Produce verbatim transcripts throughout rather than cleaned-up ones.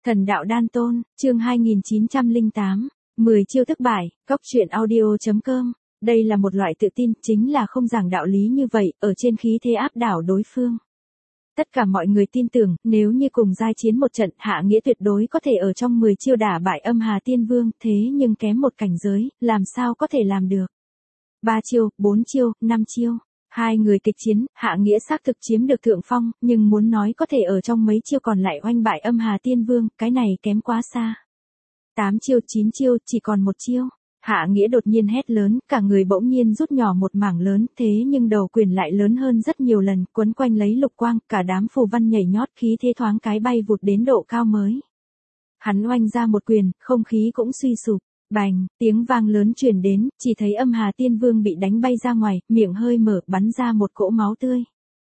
Thần đạo đan tôn, chương hai nghìn chín trăm lẻ tám, mười chiêu thức bại, cóc truyện audio chấm com. Đây là một loại tự tin, chính là không giảng đạo lý như vậy, ở trên khí thế áp đảo đối phương. Tất cả mọi người tin tưởng, nếu như cùng giai chiến một trận, Hạ Nghĩa tuyệt đối có thể ở trong mười chiêu đả bại Âm Hà Tiên Vương, thế nhưng kém một cảnh giới, làm sao có thể làm được. Ba chiêu, bốn chiêu, năm chiêu. Hai người kịch chiến, Hạ Nghĩa xác thực chiếm được thượng phong, nhưng muốn nói có thể ở trong mấy chiêu còn lại oanh bại Âm Hà Tiên Vương, cái này kém quá xa. Tám chiêu, chín chiêu, chỉ còn một chiêu. Hạ Nghĩa đột nhiên hét lớn, cả người bỗng nhiên rút nhỏ một mảng lớn, thế nhưng đầu quyền lại lớn hơn rất nhiều lần, quấn quanh lấy lục quang, cả đám phù văn nhảy nhót, khí thế thoáng cái bay vụt đến độ cao mới. Hắn oanh ra một quyền, không khí cũng suy sụp. Bành, tiếng vang lớn truyền đến, chỉ thấy Âm Hà Tiên Vương bị đánh bay ra ngoài, miệng hơi mở, bắn ra một cỗ máu tươi.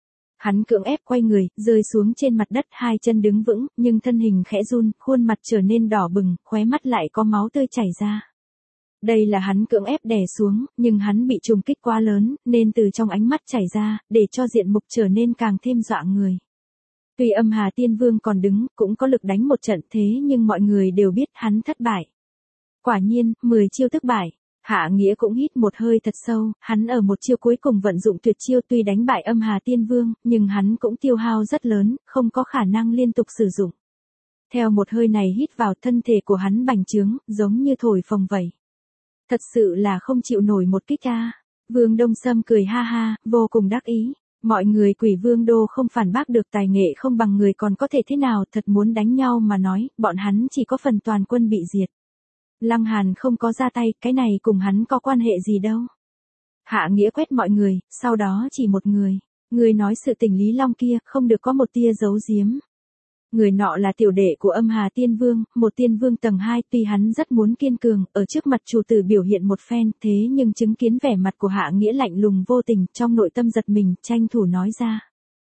Hắn cưỡng ép quay người, rơi xuống trên mặt đất, hai chân đứng vững, nhưng thân hình khẽ run, khuôn mặt trở nên đỏ bừng, khóe mắt lại có máu tươi chảy ra. Đây là hắn cưỡng ép đè xuống, nhưng hắn bị trùng kích quá lớn, nên từ trong ánh mắt chảy ra, để cho diện mục trở nên càng thêm dọa người. Tuy Âm Hà Tiên Vương còn đứng, cũng có lực đánh một trận thế nhưng mọi người đều biết hắn thất bại. Quả nhiên, mười chiêu thức bại. Hạ Nghĩa cũng hít một hơi thật sâu, hắn ở một chiêu cuối cùng vận dụng tuyệt chiêu tuy đánh bại Âm Hà Tiên Vương, nhưng hắn cũng tiêu hao rất lớn, không có khả năng liên tục sử dụng. Theo một hơi này hít vào, thân thể của hắn bành trướng, giống như thổi phồng vậy. Thật sự là không chịu nổi một kích a. Vương Đông Sâm cười ha ha, vô cùng đắc ý. Mọi người Quỷ Vương Đô không phản bác được tài nghệ không bằng người còn có thể thế nào, thật muốn đánh nhau mà nói, bọn hắn chỉ có phần toàn quân bị diệt. Lăng Hàn không có ra tay, cái này cùng hắn có quan hệ gì đâu. Hạ Nghĩa quét mọi người, sau đó chỉ một người. Người nói sự tình Lý Long kia, không được có một tia giấu giếm. Người nọ là tiểu đệ của Âm Hà Tiên Vương, một tiên vương tầng hai, tuy hắn rất muốn kiên cường, ở trước mặt chủ tử biểu hiện một phen, thế nhưng chứng kiến vẻ mặt của Hạ Nghĩa lạnh lùng vô tình, trong nội tâm giật mình, tranh thủ nói ra.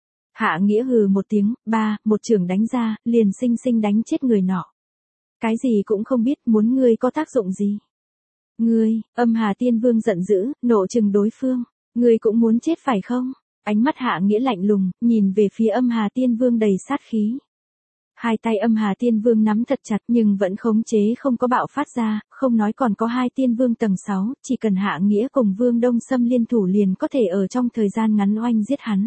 Hạ Nghĩa hừ một tiếng, ba, một chưởng đánh ra, liền xinh xinh đánh chết người nọ. Cái gì cũng không biết, muốn ngươi có tác dụng gì. Ngươi, Âm Hà Tiên Vương giận dữ, nộ trừng đối phương. Ngươi cũng muốn chết phải không? Ánh mắt Hạ Nghĩa lạnh lùng, nhìn về phía Âm Hà Tiên Vương đầy sát khí. Hai tay Âm Hà Tiên Vương nắm thật chặt nhưng vẫn khống chế không có bạo phát ra, không nói còn có hai tiên vương tầng sáu, chỉ cần Hạ Nghĩa cùng Vương Đông Sâm liên thủ liền có thể ở trong thời gian ngắn oanh giết hắn.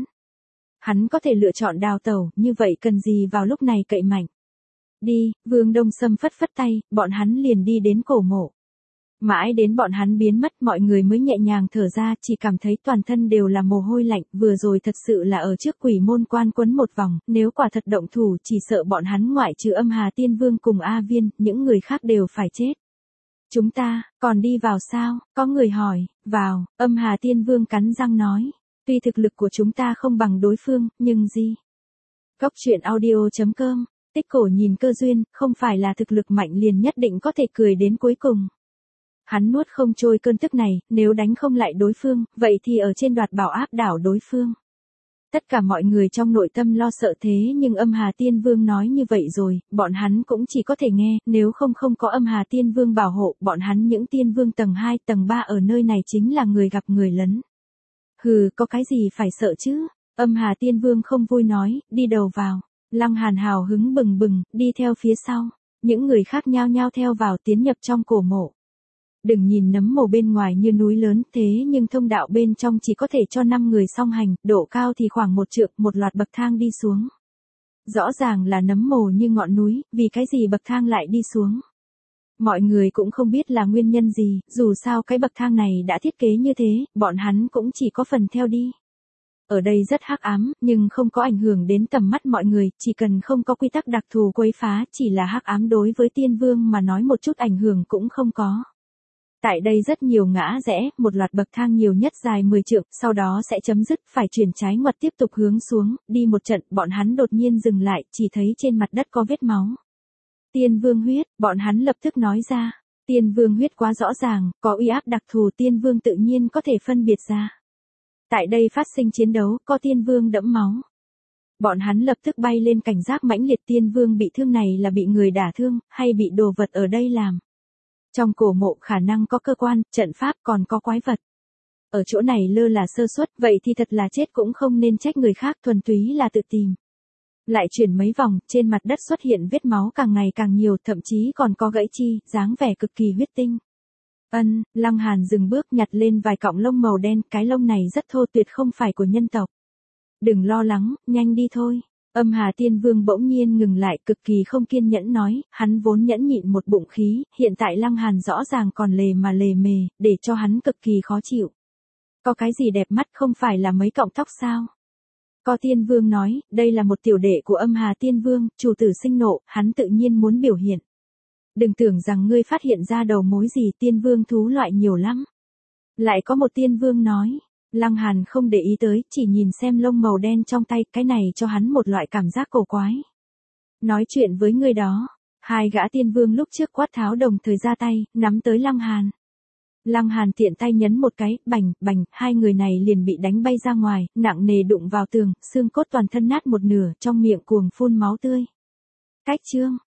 Hắn có thể lựa chọn đào tẩu, như vậy cần gì vào lúc này cậy mạnh. Đi, Vương Đông Sâm phất phất tay, bọn hắn liền đi đến cổ mộ. Mãi đến bọn hắn biến mất mọi người mới nhẹ nhàng thở ra, chỉ cảm thấy toàn thân đều là mồ hôi lạnh, vừa rồi thật sự là ở trước quỷ môn quan quấn một vòng, nếu quả thật động thủ chỉ sợ bọn hắn ngoại trừ Âm Hà Tiên Vương cùng A Viên, những người khác đều phải chết. Chúng ta, còn đi vào sao? Có người hỏi, vào, Âm Hà Tiên Vương cắn răng nói, tuy thực lực của chúng ta không bằng đối phương, nhưng gì? Cóc truyện audio chấm com. Tích Cổ nhìn Cơ Duyên, không phải là thực lực mạnh liền nhất định có thể cười đến cuối cùng. Hắn nuốt không trôi cơn tức này, nếu đánh không lại đối phương, vậy thì ở trên đoạt bảo áp đảo đối phương. Tất cả mọi người trong nội tâm lo sợ thế nhưng Âm Hà Tiên Vương nói như vậy rồi, bọn hắn cũng chỉ có thể nghe, nếu không không có Âm Hà Tiên Vương bảo hộ, bọn hắn những tiên vương tầng hai, tầng ba ở nơi này chính là người gặp người lấn. Hừ, có cái gì phải sợ chứ? Âm Hà Tiên Vương không vui nói, đi đầu vào. Lăng Hàn hào hứng bừng bừng, đi theo phía sau. Những người khác nhao nhao theo vào tiến nhập trong cổ mộ. Đừng nhìn nấm mồ bên ngoài như núi lớn thế nhưng thông đạo bên trong chỉ có thể cho năm người song hành, độ cao thì khoảng một trượng, một loạt bậc thang đi xuống. Rõ ràng là nấm mồ như ngọn núi, vì cái gì bậc thang lại đi xuống. Mọi người cũng không biết là nguyên nhân gì, dù sao cái bậc thang này đã thiết kế như thế, bọn hắn cũng chỉ có phần theo đi. Ở đây rất hắc ám, nhưng không có ảnh hưởng đến tầm mắt mọi người, chỉ cần không có quy tắc đặc thù quấy phá, chỉ là hắc ám đối với tiên vương mà nói một chút ảnh hưởng cũng không có. Tại đây rất nhiều ngã rẽ, một loạt bậc thang nhiều nhất dài mười trượng, sau đó sẽ chấm dứt, phải chuyển trái ngoặt tiếp tục hướng xuống, đi một trận, bọn hắn đột nhiên dừng lại, chỉ thấy trên mặt đất có vết máu. Tiên vương huyết, bọn hắn lập tức nói ra, tiên vương huyết quá rõ ràng, có uy áp đặc thù tiên vương tự nhiên có thể phân biệt ra. Tại đây phát sinh chiến đấu, có tiên vương đẫm máu. Bọn hắn lập tức bay lên cảnh giác mãnh liệt, tiên vương bị thương này là bị người đả thương, hay bị đồ vật ở đây làm. Trong cổ mộ khả năng có cơ quan, trận pháp còn có quái vật. Ở chỗ này lơ là sơ suất, vậy thì thật là chết cũng không nên trách người khác, thuần túy là tự tìm. Lại chuyển mấy vòng, trên mặt đất xuất hiện vết máu càng ngày càng nhiều, thậm chí còn có gãy chi, dáng vẻ cực kỳ huyết tinh. Ân, Lăng Hàn dừng bước nhặt lên vài cọng lông màu đen, cái lông này rất thô, tuyệt không phải của nhân tộc. Đừng lo lắng, nhanh đi thôi. Âm Hà Tiên Vương bỗng nhiên ngừng lại, cực kỳ không kiên nhẫn nói, hắn vốn nhẫn nhịn một bụng khí, hiện tại Lăng Hàn rõ ràng còn lề mà lề mề, để cho hắn cực kỳ khó chịu. Có cái gì đẹp mắt không phải là mấy cọng tóc sao? Có Tiên Vương nói, đây là một tiểu đệ của Âm Hà Tiên Vương, chủ tử sinh nộ, hắn tự nhiên muốn biểu hiện. Đừng tưởng rằng ngươi phát hiện ra đầu mối gì, Tiên Vương thú loại nhiều lắm. Lại có một Tiên Vương nói. Lăng Hàn không để ý tới, chỉ nhìn xem lông màu đen trong tay, cái này cho hắn một loại cảm giác cổ quái. Nói chuyện với người đó, hai gã tiên vương lúc trước quát tháo đồng thời ra tay, nắm tới Lăng Hàn. Lăng Hàn tiện tay nhấn một cái, bành, bành, hai người này liền bị đánh bay ra ngoài, nặng nề đụng vào tường, xương cốt toàn thân nát một nửa, trong miệng cuồng phun máu tươi. Cách chương